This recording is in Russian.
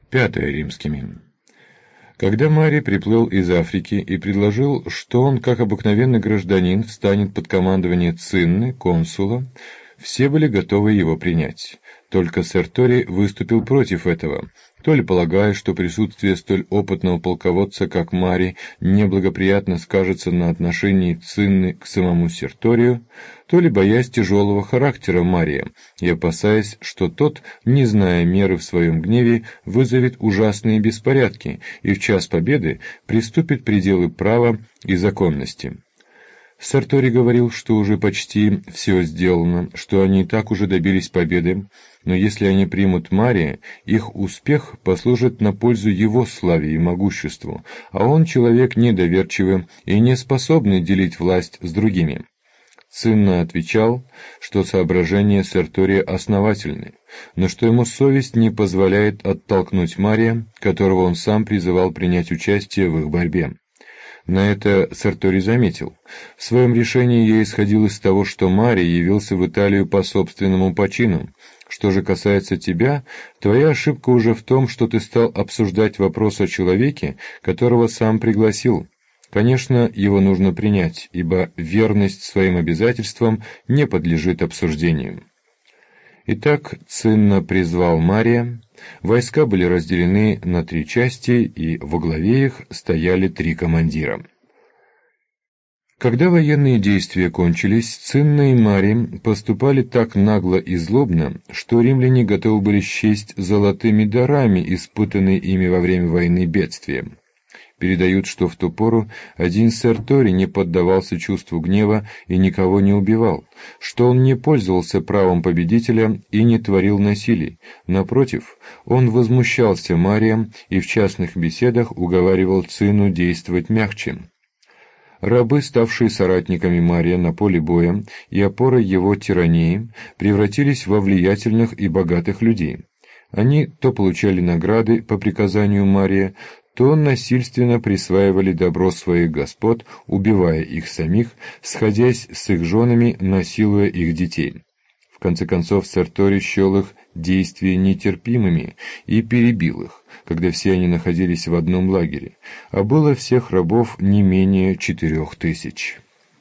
Пятое римскими. Когда Марий приплыл из Африки и предложил, что он, как обыкновенный гражданин, встанет под командование Цинны, консула, все были готовы его принять. Только Серторий выступил против этого, то ли полагая, что присутствие столь опытного полководца, как Марий, неблагоприятно скажется на отношении Цинны к самому Серторию, то ли боясь тяжелого характера Мария и опасаясь, что тот, не зная меры в своем гневе, вызовет ужасные беспорядки и в час победы приступит пределы права и законности. Серторий говорил, что уже почти все сделано, что они и так уже добились победы, но если они примут Мария, их успех послужит на пользу его славе и могуществу, а он человек недоверчивый и не способный делить власть с другими. Цинна отвечал, что соображения Сертория основательны, но что ему совесть не позволяет оттолкнуть Мария, которого он сам призывал принять участие в их борьбе. На это Серторий заметил: в своем решении я исходил из того, что Марий явился в Италию по собственному почину. Что же касается тебя, твоя ошибка уже в том, что ты стал обсуждать вопрос о человеке, которого сам пригласил. Конечно, его нужно принять, ибо верность своим обязательствам не подлежит обсуждению. Итак, Цинна призвал Мария, войска были разделены на 3 части, и во главе их стояли 3 командира. Когда военные действия кончились, Цинна и Марий поступали так нагло и злобно, что римляне готовы были счесть золотыми дарами испытанные ими во время войны бедствия. Передают, что в ту пору один Серторий не поддавался чувству гнева и никого не убивал, что он не пользовался правом победителя и не творил насилий. Напротив, он возмущался Марием и в частных беседах уговаривал Цинну действовать мягче. Рабы, ставшие соратниками Мария на поле боя и опорой его тирании, превратились во влиятельных и богатых людей. Они то получали награды по приказанию Мария, то насильственно присваивали добро своих господ, убивая их самих, сходясь с их женами, насилуя их детей. В конце концов, Серторий счел их действия нетерпимыми и перебил их, когда все они находились в одном лагере, а было всех рабов не менее 4000.